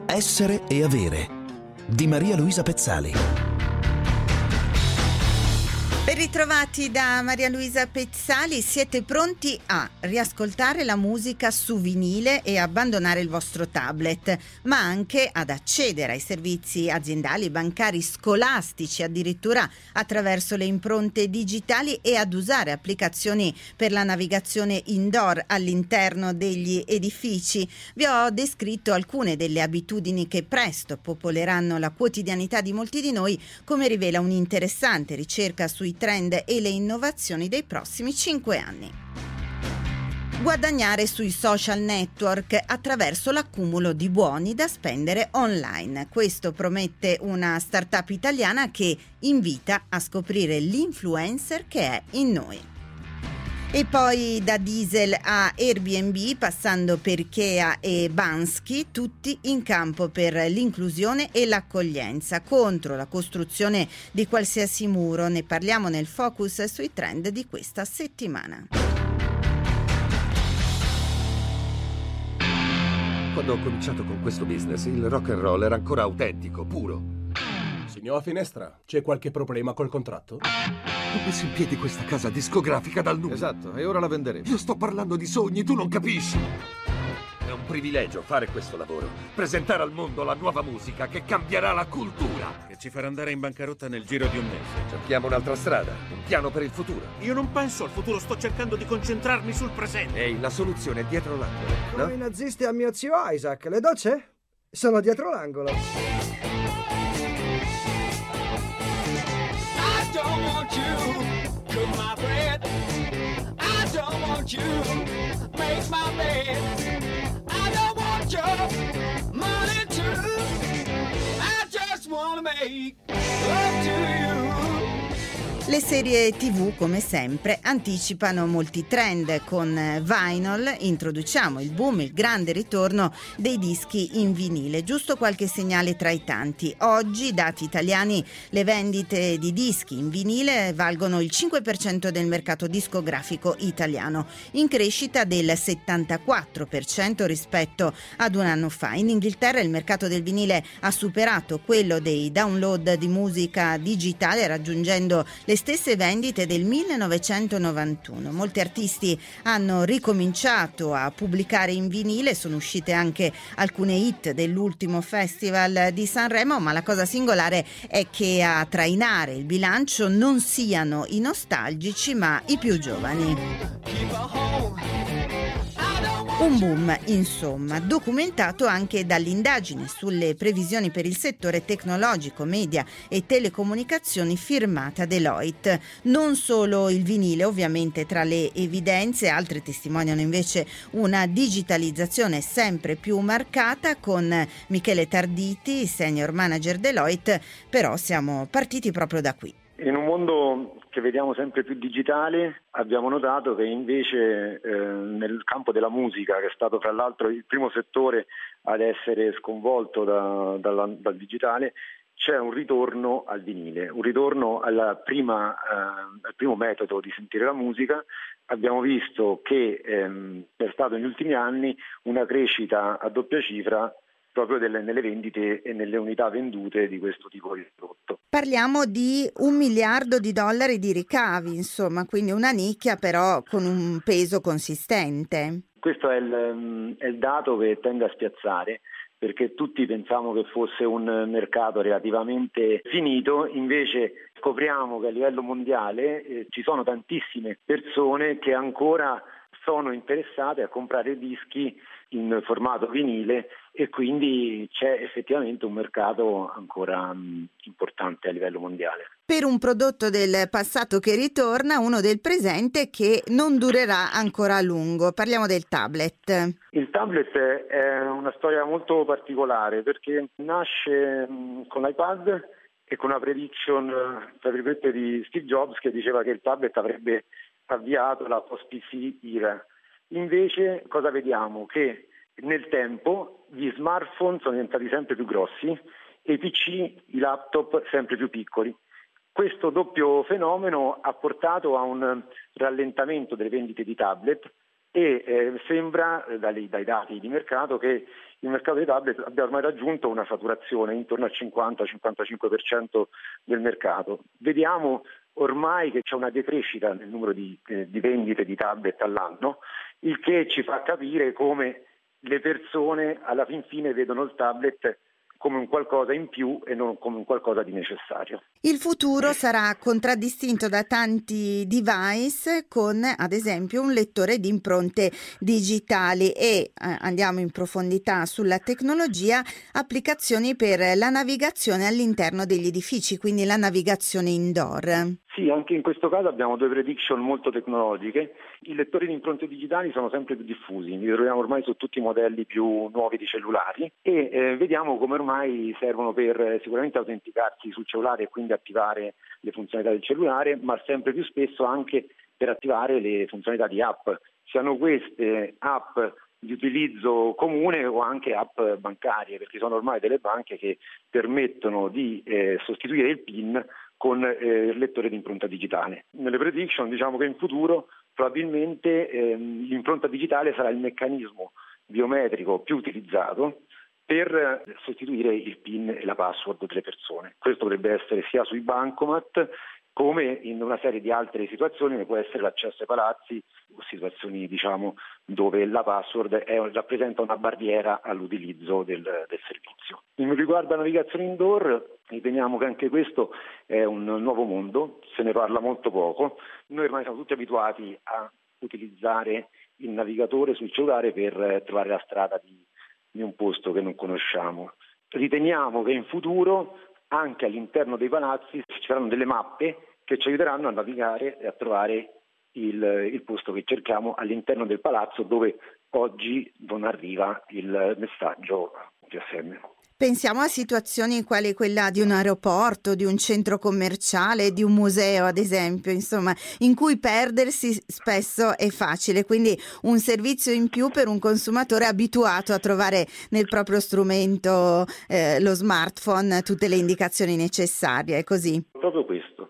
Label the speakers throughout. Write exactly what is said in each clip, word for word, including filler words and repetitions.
Speaker 1: Essere e avere di Maria Luisa Pezzali.
Speaker 2: Ben ritrovati da Maria Luisa Pezzali. Siete pronti a riascoltare la musica su vinile e abbandonare il vostro tablet, ma anche ad accedere ai servizi aziendali, bancari, scolastici, addirittura attraverso le impronte digitali, e ad usare applicazioni per la navigazione indoor all'interno degli edifici. Vi ho descritto alcune delle abitudini che presto popoleranno la quotidianità di molti di noi, come rivela un'interessante ricerca sui trend e le innovazioni dei prossimi cinque anni. Guadagnare sui social network attraverso l'accumulo di buoni da spendere online. Questo promette una startup italiana che invita a scoprire l'influencer che è in noi. E poi da Diesel a Airbnb, passando per Ikea e Bansky, tutti in campo per l'inclusione e l'accoglienza, contro la costruzione di qualsiasi muro. Ne parliamo nel focus sui trend di questa settimana.
Speaker 3: Quando ho cominciato con questo business, il rock and roll era ancora autentico, puro.
Speaker 4: Signor Finestra, c'è qualche problema col contratto?
Speaker 3: Ho messo in piedi questa casa discografica dal nulla.
Speaker 5: Esatto, e ora la venderemo.
Speaker 3: Io sto parlando di sogni, tu non capisci. È un privilegio fare questo lavoro. Presentare al mondo la nuova musica che cambierà la cultura.
Speaker 5: Che ci farà andare in bancarotta nel giro di un mese.
Speaker 3: Cerchiamo un'altra strada, un piano per il futuro.
Speaker 5: Io non penso al futuro, sto cercando di concentrarmi sul presente.
Speaker 3: Ehi, la soluzione è dietro l'angolo, no?
Speaker 6: Come i nazisti a mio zio Isaac. Le docce? Sono dietro l'angolo.
Speaker 7: I don't want you, cook my bread. I don't want you, make my bed. I don't want your money too. I just wanna make love to you.
Speaker 2: Le serie tivù, come sempre, anticipano molti trend. Con Vinyl introduciamo il boom, il grande ritorno dei dischi in vinile. Giusto qualche segnale tra i tanti. Oggi, dati italiani, le vendite di dischi in vinile valgono il cinque per cento del mercato discografico italiano, in crescita del settantaquattro per cento rispetto ad un anno fa. In Inghilterra il mercato del vinile ha superato quello dei download di musica digitale, raggiungendo le stesse vendite del millenovecentonovantuno. Molti artisti hanno ricominciato a pubblicare in vinile, sono uscite anche alcune hit dell'ultimo festival di Sanremo, ma la cosa singolare è che a trainare il bilancio non siano i nostalgici ma i più giovani. Un boom, insomma, documentato anche dall'indagine sulle previsioni per il settore tecnologico, media e telecomunicazioni firmata Deloitte. Non solo il vinile, ovviamente, tra le evidenze, altre testimoniano invece una digitalizzazione sempre più marcata. Con Michele Tarditi, senior manager Deloitte, però siamo partiti proprio da qui.
Speaker 8: In un mondo che vediamo sempre più digitale, abbiamo notato che invece eh, nel campo della musica, che è stato fra l'altro il primo settore ad essere sconvolto da, dalla, dal digitale, c'è un ritorno al vinile, un ritorno alla prima, eh, al primo metodo di sentire la musica. Abbiamo visto che ehm, è stato negli ultimi anni una crescita a doppia cifra proprio delle, nelle vendite e nelle unità vendute di questo tipo di prodotto.
Speaker 2: Parliamo di un miliardo di dollari di ricavi, insomma, quindi una nicchia però con un peso consistente.
Speaker 8: Questo è il, è il dato che tende a spiazzare, perché tutti pensavamo che fosse un mercato relativamente finito, invece scopriamo che a livello mondiale eh, ci sono tantissime persone che ancora sono interessate a comprare dischi in formato vinile, e quindi c'è effettivamente un mercato ancora mh, importante a livello mondiale.
Speaker 2: Per un prodotto del passato che ritorna, uno del presente che non durerà ancora a lungo. Parliamo del tablet.
Speaker 8: Il tablet è una storia molto particolare, perché nasce mh, con l'iPad e con una prediction, tra virgolette, di Steve Jobs, che diceva che il tablet avrebbe avviato la post-P C era. Invece cosa vediamo? Che nel tempo gli smartphone sono diventati sempre più grossi e i P C, i laptop, sempre più piccoli. Questo doppio fenomeno ha portato a un rallentamento delle vendite di tablet, e eh, sembra eh, dai, dai dati di mercato che il mercato dei tablet abbia ormai raggiunto una saturazione intorno al cinquanta cinquantacinque per cento del mercato. Vediamo ormai che c'è una decrescita nel numero di, eh, di vendite di tablet all'anno, il che ci fa capire come le persone alla fin fine vedono il tablet come un qualcosa in più e non come un qualcosa di necessario.
Speaker 2: Il futuro sarà contraddistinto da tanti device con, ad esempio, un lettore di impronte digitali e, eh, andiamo in profondità sulla tecnologia, applicazioni per la navigazione all'interno degli edifici, quindi la navigazione indoor.
Speaker 8: Sì, anche in questo caso abbiamo due prediction molto tecnologiche. I lettori di impronte digitali sono sempre più diffusi, li troviamo ormai su tutti i modelli più nuovi di cellulari e eh, vediamo come ormai servono per eh, sicuramente autenticarsi sul cellulare e quindi attivare le funzionalità del cellulare, ma sempre più spesso anche per attivare le funzionalità di app, siano queste app di utilizzo comune o anche app bancarie, perché sono ormai delle banche che permettono di eh, sostituire il PIN con eh, il lettore di impronta digitale. Nelle prediction diciamo che in futuro probabilmente ehm, l'impronta digitale sarà il meccanismo biometrico più utilizzato per sostituire il PIN e la password delle persone. Questo dovrebbe essere sia sui bancomat come in una serie di altre situazioni, come può essere l'accesso ai palazzi o situazioni diciamo dove la password è, rappresenta una barriera all'utilizzo del, del servizio. In riguardo alla navigazione indoor, riteniamo che anche questo è un nuovo mondo, se ne parla molto poco. Noi ormai siamo tutti abituati a utilizzare il navigatore sul cellulare per trovare la strada di, di un posto che non conosciamo. Riteniamo che in futuro anche all'interno dei palazzi ci saranno delle mappe che ci aiuteranno a navigare e a trovare il, il posto che cerchiamo all'interno del palazzo dove oggi non arriva il messaggio G S M.
Speaker 2: Pensiamo a situazioni quali quella di un aeroporto, di un centro commerciale, di un museo ad esempio, insomma, in cui perdersi spesso è facile, quindi un servizio in più per un consumatore abituato a trovare nel proprio strumento, eh, lo smartphone, tutte le indicazioni necessarie, è così?
Speaker 8: Proprio questo.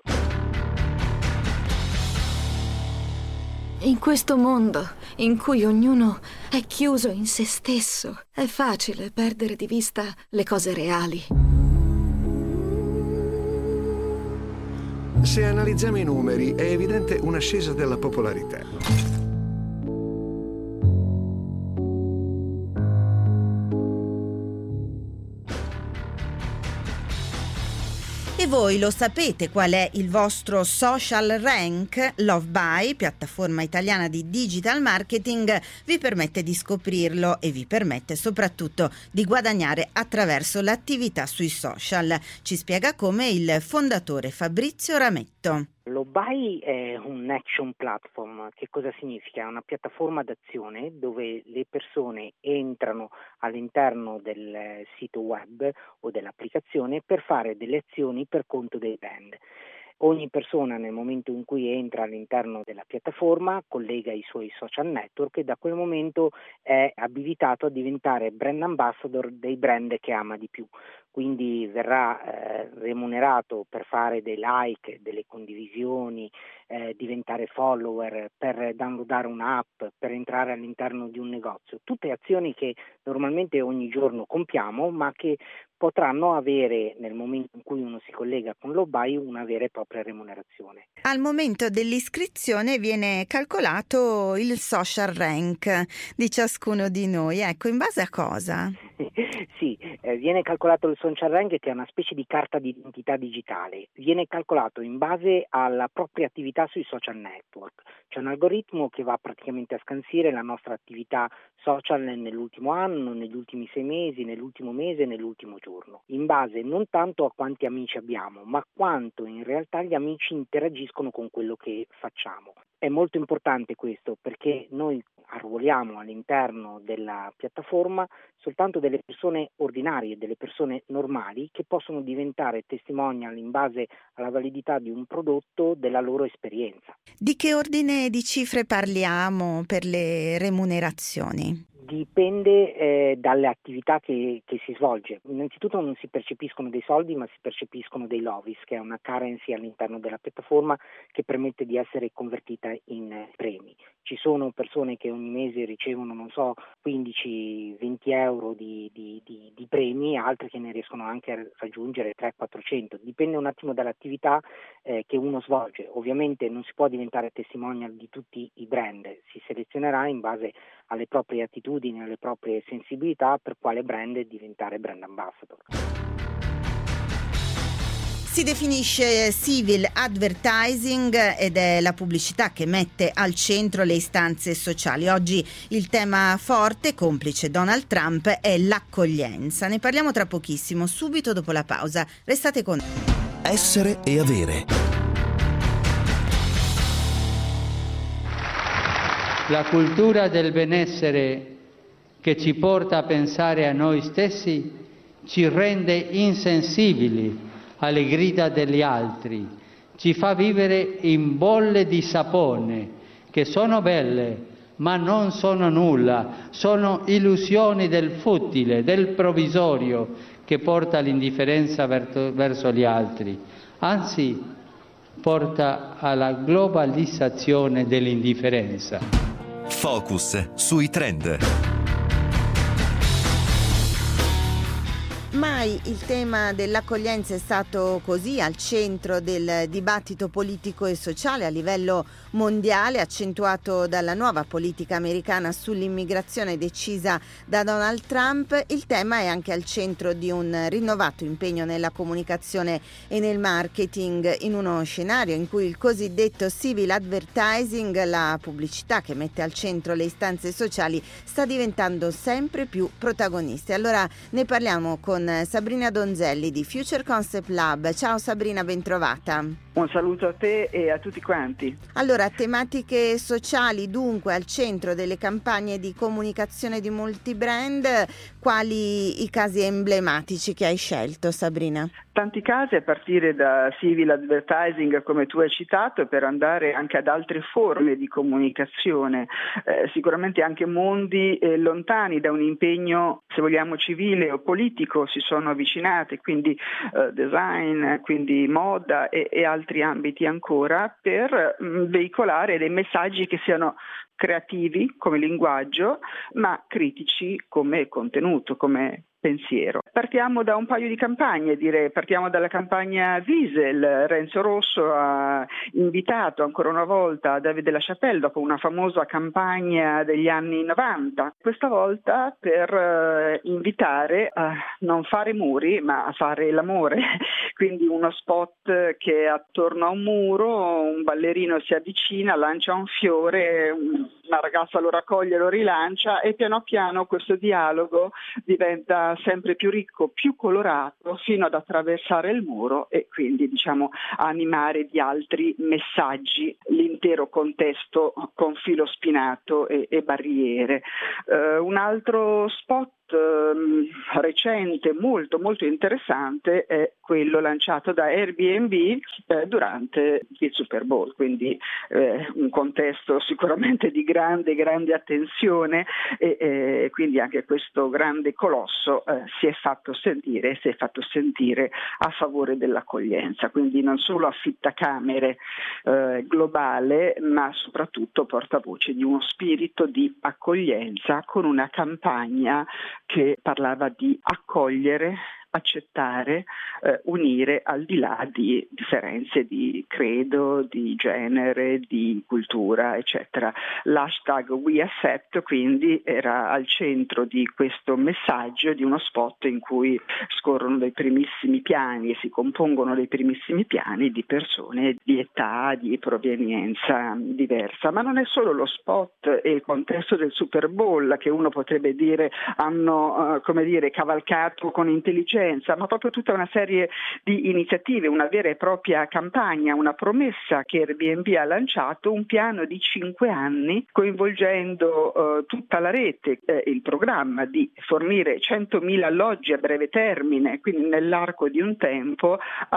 Speaker 9: In questo mondo in cui ognuno è chiuso in se stesso, è facile perdere di vista le cose reali.
Speaker 10: Se analizziamo i numeri, è evidente un'ascesa della popolarità.
Speaker 2: E voi lo sapete qual è il vostro social rank? Loveby, piattaforma italiana di digital marketing, vi permette di scoprirlo e vi permette soprattutto di guadagnare attraverso l'attività sui social. Ci spiega come il fondatore Fabrizio Rametto.
Speaker 11: Loveby è un action platform. Che cosa significa? È una piattaforma d'azione dove le persone entrano all'interno del sito web o dell'applicazione per fare delle azioni per conto dei brand. Ogni persona nel momento in cui entra all'interno della piattaforma collega i suoi social network e da quel momento è abilitato a diventare brand ambassador dei brand che ama di più. Quindi verrà eh, remunerato per fare dei like, delle condivisioni, eh, diventare follower, per downloadare un'app, per entrare all'interno di un negozio. Tutte azioni che normalmente ogni giorno compiamo, ma che potranno avere, nel momento in cui uno si collega con Loveby, una vera e propria remunerazione.
Speaker 2: Al momento dell'iscrizione viene calcolato il social rank di ciascuno di noi. Ecco, in base a cosa?
Speaker 11: Sì, eh, viene calcolato il social rank, che è una specie di carta di identità digitale. Viene calcolato in base alla propria attività sui social network. C'è un algoritmo che va praticamente a scansire la nostra attività social nell'ultimo anno, negli ultimi sei mesi, nell'ultimo mese, nell'ultimo giorno, in base non tanto a quanti amici abbiamo, ma quanto in realtà gli amici interagiscono con quello che facciamo. È molto importante questo perché noi arruoliamo all'interno della piattaforma soltanto delle persone ordinarie, delle persone normali che possono diventare testimonial in base alla validità di un prodotto della loro esperienza.
Speaker 2: Di che ordine di cifre parliamo per le remunerazioni?
Speaker 11: Dipende eh, dalle attività che, che si svolge. Innanzitutto non si percepiscono dei soldi, ma si percepiscono dei lovis, che è una currency all'interno della piattaforma che permette di essere convertita in premi. Ci sono persone che ogni mese ricevono, non so, quindici venti euro di, di, di, di premi, altri che ne riescono anche a raggiungere trecento quattrocento, dipende un attimo dall'attività eh, che uno svolge. Ovviamente non si può diventare testimonial di tutti i brand, si selezionerà in base alle proprie attitudini, alle proprie sensibilità per quale brand diventare brand ambassador.
Speaker 2: Si definisce civil advertising ed è la pubblicità che mette al centro le istanze sociali. Oggi il tema forte, complice Donald Trump, è l'accoglienza. Ne parliamo tra pochissimo, subito dopo la pausa. Restate con noi.
Speaker 1: Essere e avere.
Speaker 12: La cultura del benessere che ci porta a pensare a noi stessi ci rende insensibili alle grida degli altri, ci fa vivere in bolle di sapone che sono belle ma non sono nulla, sono illusioni del futile, del provvisorio che porta all'indifferenza verso gli altri, anzi porta alla globalizzazione dell'indifferenza.
Speaker 13: Focus sui trend.
Speaker 2: Mai il tema dell'accoglienza è stato così al centro del dibattito politico e sociale a livello mondiale, accentuato dalla nuova politica americana sull'immigrazione decisa da Donald Trump. Il tema è anche al centro di un rinnovato impegno nella comunicazione e nel marketing, in uno scenario in cui il cosiddetto civil advertising, la pubblicità che mette al centro le istanze sociali, sta diventando sempre più protagonista. Allora ne parliamo con Sabrina Donzelli di Future Concept Lab. Ciao Sabrina, bentrovata.
Speaker 14: Un saluto a te e a tutti quanti.
Speaker 2: Allora, tematiche sociali dunque al centro delle campagne di comunicazione di molti brand. Quali i casi emblematici che hai scelto, Sabrina?
Speaker 14: Tanti casi, a partire da civil advertising come tu hai citato, per andare anche ad altre forme di comunicazione, eh, sicuramente anche mondi eh, lontani da un impegno, se vogliamo, civile o politico si sono avvicinati, quindi eh, design, quindi moda e, e altri ambiti ancora, per mh, veicolare dei messaggi che siano creativi come linguaggio, ma critici come contenuto, come pensiero. Partiamo da un paio di campagne, direi. Partiamo dalla campagna Wiesel. Renzo Rosso ha invitato ancora una volta David LaChapelle dopo una famosa campagna degli anni novanta, questa volta per eh, invitare a non fare muri ma a fare l'amore, quindi uno spot che è attorno a un muro, un ballerino si avvicina, lancia un fiore, una ragazza lo raccoglie, lo rilancia e piano piano questo dialogo diventa sempre più ricco, più colorato, fino ad attraversare il muro e quindi, diciamo, animare di altri messaggi l'intero contesto con filo spinato e, e barriere. Uh, un altro spot Uh, recente molto molto interessante è quello lanciato da Airbnb eh, durante il Super Bowl, quindi eh, un contesto sicuramente di grande grande attenzione e eh, quindi anche questo grande colosso eh, si è fatto sentire si è fatto sentire a favore dell'accoglienza, quindi non solo affittacamere eh, globale, ma soprattutto portavoce di uno spirito di accoglienza con una campagna che parlava di accogliere, accettare, eh, unire al di là di differenze di credo, di genere, di cultura, eccetera. L'hashtag We Accept quindi era al centro di questo messaggio, di uno spot in cui scorrono dei primissimi piani e si compongono dei primissimi piani di persone di età, di provenienza diversa. Ma non è solo lo spot e il contesto del Super Bowl che uno potrebbe dire hanno, uh, come dire, cavalcato con intelligenza, ma proprio tutta una serie di iniziative, una vera e propria campagna, una promessa che Airbnb ha lanciato, un piano di cinque anni coinvolgendo uh, tutta la rete, eh, il programma di fornire centomila alloggi a breve termine, quindi nell'arco di un tempo, a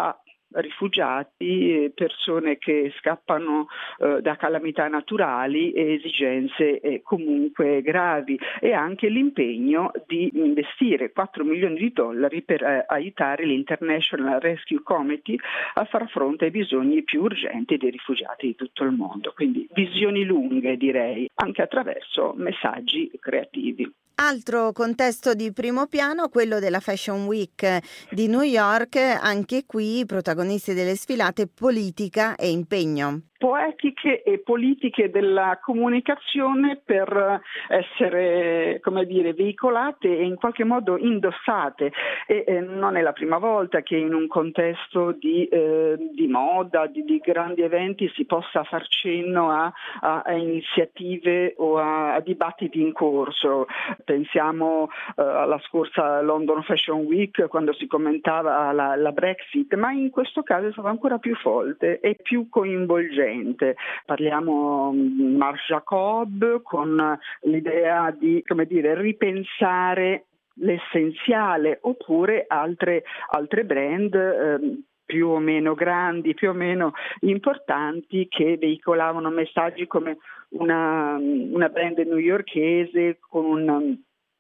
Speaker 14: rifugiati, persone che scappano eh, da calamità naturali e esigenze eh, comunque gravi, e anche l'impegno di investire quattro milioni di dollari per eh, aiutare l'International Rescue Committee a far fronte ai bisogni più urgenti dei rifugiati di tutto il mondo. Quindi visioni lunghe, direi, anche attraverso messaggi creativi.
Speaker 2: Altro contesto di primo piano, quello della Fashion Week di New York, anche qui protagonisti delle sfilate politica e impegno.
Speaker 14: Poetiche e politiche della comunicazione per essere, come dire, veicolate e in qualche modo indossate, e eh, non è la prima volta che in un contesto di, eh, di moda, di, di grandi eventi si possa far cenno a, a, a iniziative o a, a dibattiti in corso. Pensiamo eh, alla scorsa London Fashion Week, quando si commentava la, la Brexit, ma in questo caso è stato ancora più forte e più coinvolgente. Parliamo di Marc Jacob, con l'idea di, come dire, ripensare l'essenziale, oppure altre, altre brand eh, più o meno grandi, più o meno importanti, che veicolavano messaggi come una, una brand newyorkese con un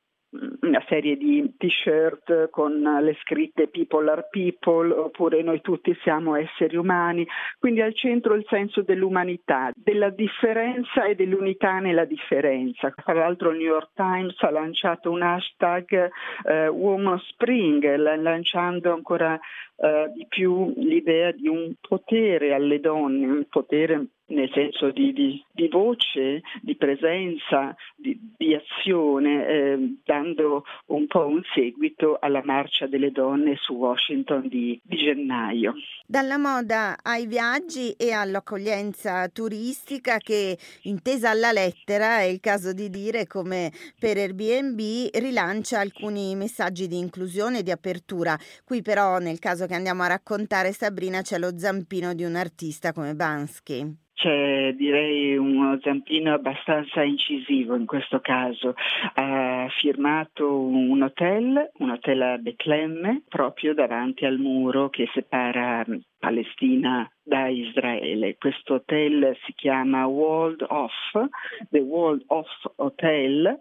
Speaker 14: una serie di t-shirt con le scritte People are people, oppure Noi tutti siamo esseri umani, quindi al centro il senso dell'umanità, della differenza e dell'unità nella differenza. Tra l'altro il New York Times ha lanciato un hashtag eh, Woman Spring, lanciando ancora eh, di più l'idea di un potere alle donne, un potere nel senso di, di, di voce, di presenza, di, di azione, eh, dando un po' un seguito alla marcia delle donne su Washington di, di gennaio.
Speaker 2: Dalla moda ai viaggi e all'accoglienza turistica che, intesa alla lettera, è il caso di dire, come per Airbnb, rilancia alcuni messaggi di inclusione e di apertura. Qui però, nel caso che andiamo a raccontare, Sabrina, c'è lo zampino di un artista come Banksy.
Speaker 14: C'è, direi, uno zampino abbastanza incisivo in questo caso. Ha firmato un hotel, un hotel a Betlemme, proprio davanti al muro che separa Palestina da Israele. Questo hotel si chiama World of, The World of Hotel,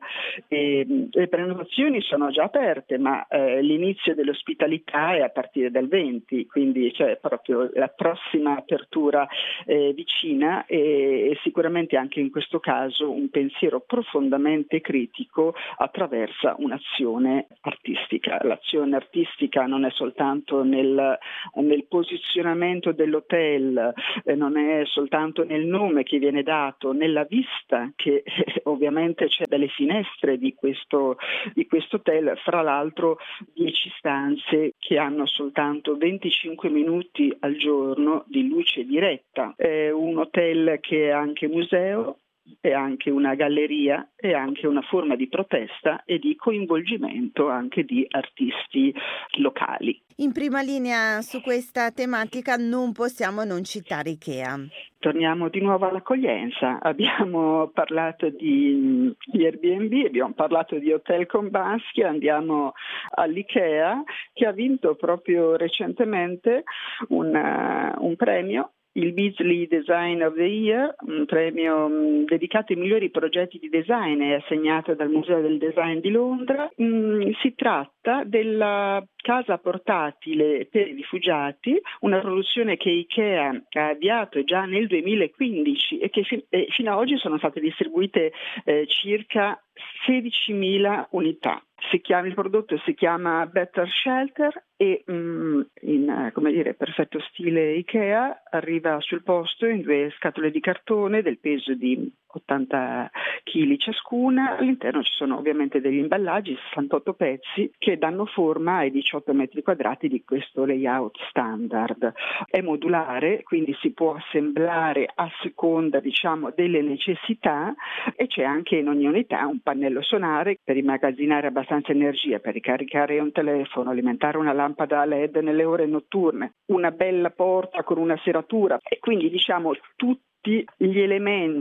Speaker 14: e le prenotazioni sono già aperte, ma eh, l'inizio dell'ospitalità è a partire dal venti, quindi c'è proprio la prossima apertura eh, vicina, e, e sicuramente anche in questo caso un pensiero profondamente critico attraversa un'azione artistica. L'azione artistica non è soltanto nel, nel posizionamento dell'hotel, Eh, non è soltanto nel nome che viene dato, nella vista che eh, ovviamente c'è dalle finestre di questo, di questo hotel, fra l'altro dieci stanze che hanno soltanto venticinque minuti al giorno di luce diretta. È un hotel che è anche museo, è anche una galleria, è anche una forma di protesta e di coinvolgimento anche di artisti locali.
Speaker 2: In prima linea su questa tematica non possiamo non citare Ikea.
Speaker 14: Torniamo di nuovo all'accoglienza. Abbiamo parlato di, di Airbnb, abbiamo parlato di Hotel con Banksy, andiamo all'Ikea, che ha vinto proprio recentemente una, un premio, il Beazley Design of the Year, un premio mh, dedicato ai migliori progetti di design, è assegnato dal Museo del Design di Londra. Mm, si tratta della casa portatile per i rifugiati, una produzione che Ikea ha avviato già nel duemilaquindici e che fi- e fino ad oggi sono state distribuite eh, circa sedicimila unità. Si chiama, il prodotto si chiama Better Shelter e mh, in, come dire, perfetto stile Ikea arriva sul posto in due scatole di cartone del peso di ottanta chili ciascuna. All'interno ci sono ovviamente degli imballaggi, sessantotto pezzi, che danno forma ai diciotto metri quadrati di questo layout standard. È modulare, quindi si può assemblare a seconda, diciamo, delle necessità, e c'è anche in ogni unità un pannello solare per immagazzinare abbastanza energia, per ricaricare un telefono, alimentare una lampada a L E D nelle ore notturne, una bella porta con una serratura, e quindi, diciamo, tutti gli elementi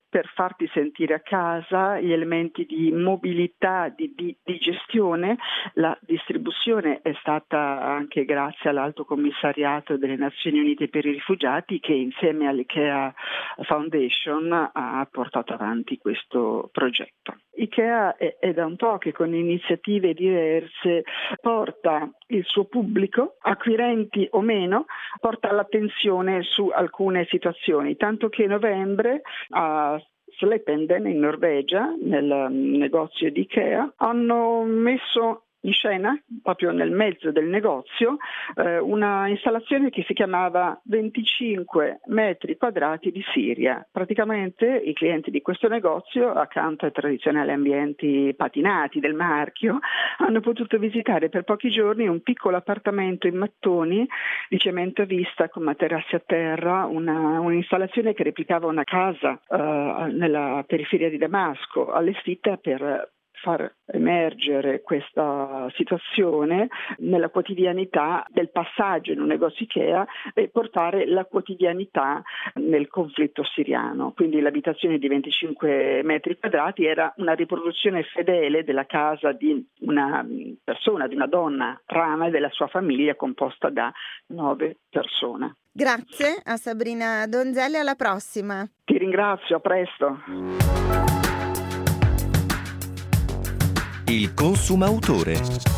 Speaker 14: per farti sentire a casa, gli elementi di mobilità, di, di, di gestione. La distribuzione è stata anche grazie all'Alto Commissariato delle Nazioni Unite per i Rifugiati, che insieme all'IKEA Foundation ha portato avanti questo progetto. IKEA è, è da un po' che con iniziative diverse porta il suo pubblico, acquirenti o meno, porta l'attenzione su alcune situazioni, tanto che a novembre a Slependen in Norvegia, nel negozio di IKEA, hanno messo in scena, proprio nel mezzo del negozio, eh, una installazione che si chiamava venticinque metri quadrati di Siria. Praticamente i clienti di questo negozio, accanto ai tradizionali ambienti patinati del marchio, hanno potuto visitare per pochi giorni un piccolo appartamento in mattoni di cemento a vista con materassi a terra, una, un'installazione che replicava una casa eh, nella periferia di Damasco, allestita per far emergere questa situazione nella quotidianità del passaggio in un negozio IKEA e portare la quotidianità nel conflitto siriano. Quindi l'abitazione di venticinque metri quadrati era una riproduzione fedele della casa di una persona, di una donna, Rama, e della sua famiglia composta da nove persone.
Speaker 2: Grazie a Sabrina Donzelli, alla prossima.
Speaker 14: Ti ringrazio, a presto.
Speaker 13: Il consumautore.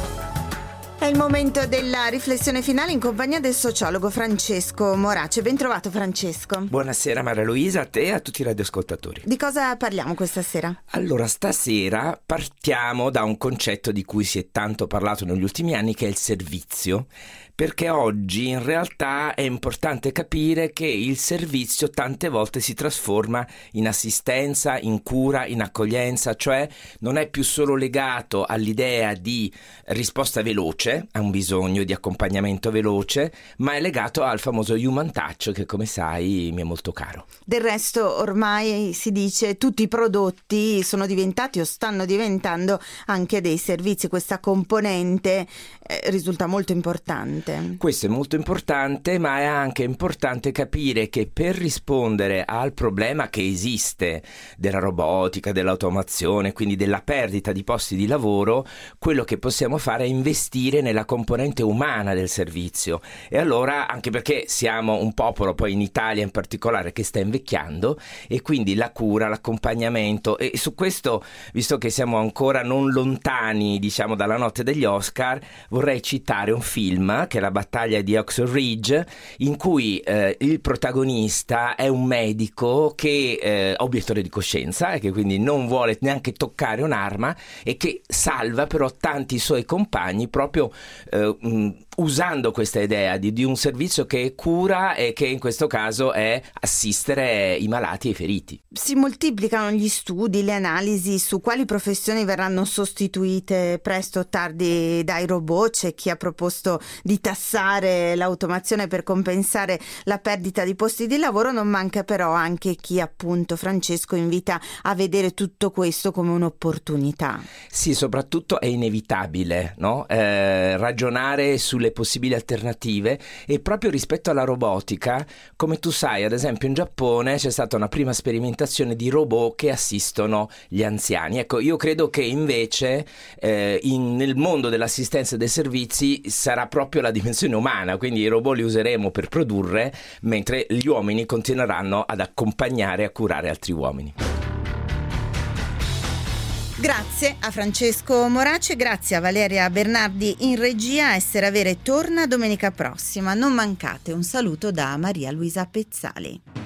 Speaker 2: È il momento della riflessione finale in compagnia del sociologo Francesco Morace. Ben trovato, Francesco.
Speaker 15: Buonasera Maria Luisa, a te e a tutti i radioascoltatori.
Speaker 2: Di cosa parliamo questa sera?
Speaker 15: Allora, stasera partiamo da un concetto di cui si è tanto parlato negli ultimi anni, che è il servizio. Perché oggi in realtà è importante capire che il servizio tante volte si trasforma in assistenza, in cura, in accoglienza, cioè non è più solo legato all'idea di risposta veloce, a un bisogno di accompagnamento veloce, ma è legato al famoso human touch, che come sai mi è molto caro.
Speaker 2: Del resto ormai si dice tutti i prodotti sono diventati o stanno diventando anche dei servizi. Questa componente eh, risulta molto importante.
Speaker 15: Questo è molto importante, ma è anche importante capire che per rispondere al problema che esiste della robotica, dell'automazione, quindi della perdita di posti di lavoro, quello che possiamo fare è investire nella componente umana del servizio. E allora, anche perché siamo un popolo, poi in Italia in particolare, che sta invecchiando, e quindi la cura, l'accompagnamento, e su questo, visto che siamo ancora non lontani, diciamo, dalla notte degli Oscar, vorrei citare un film che è La battaglia di Oxford Ridge, in cui eh, il protagonista è un medico che è eh, obiettore di coscienza e che quindi non vuole neanche toccare un'arma, e che salva però tanti suoi compagni proprio eh, mh, usando questa idea di, di un servizio che cura e che in questo caso è assistere i malati e i feriti.
Speaker 2: Si moltiplicano gli studi, le analisi su quali professioni verranno sostituite presto o tardi dai robot. C'è chi ha proposto di tassare l'automazione per compensare la perdita di posti di lavoro. Non manca però anche chi, appunto, Francesco, invita a vedere tutto questo come un'opportunità.
Speaker 15: Sì, soprattutto è inevitabile, no? Eh, ragionare sulle possibili alternative, e proprio rispetto alla robotica, come tu sai, ad esempio in Giappone c'è stata una prima sperimentazione di robot che assistono gli anziani. Ecco, io credo che invece eh, in, nel mondo dell'assistenza e dei servizi sarà proprio la dimensione umana, quindi i robot li useremo per produrre, mentre gli uomini continueranno ad accompagnare e a curare altri uomini.
Speaker 2: Grazie a Francesco Morace, grazie a Valeria Bernardi in regia. Essere Avere torna domenica prossima, non mancate. Un saluto da Maria Luisa Pezzali.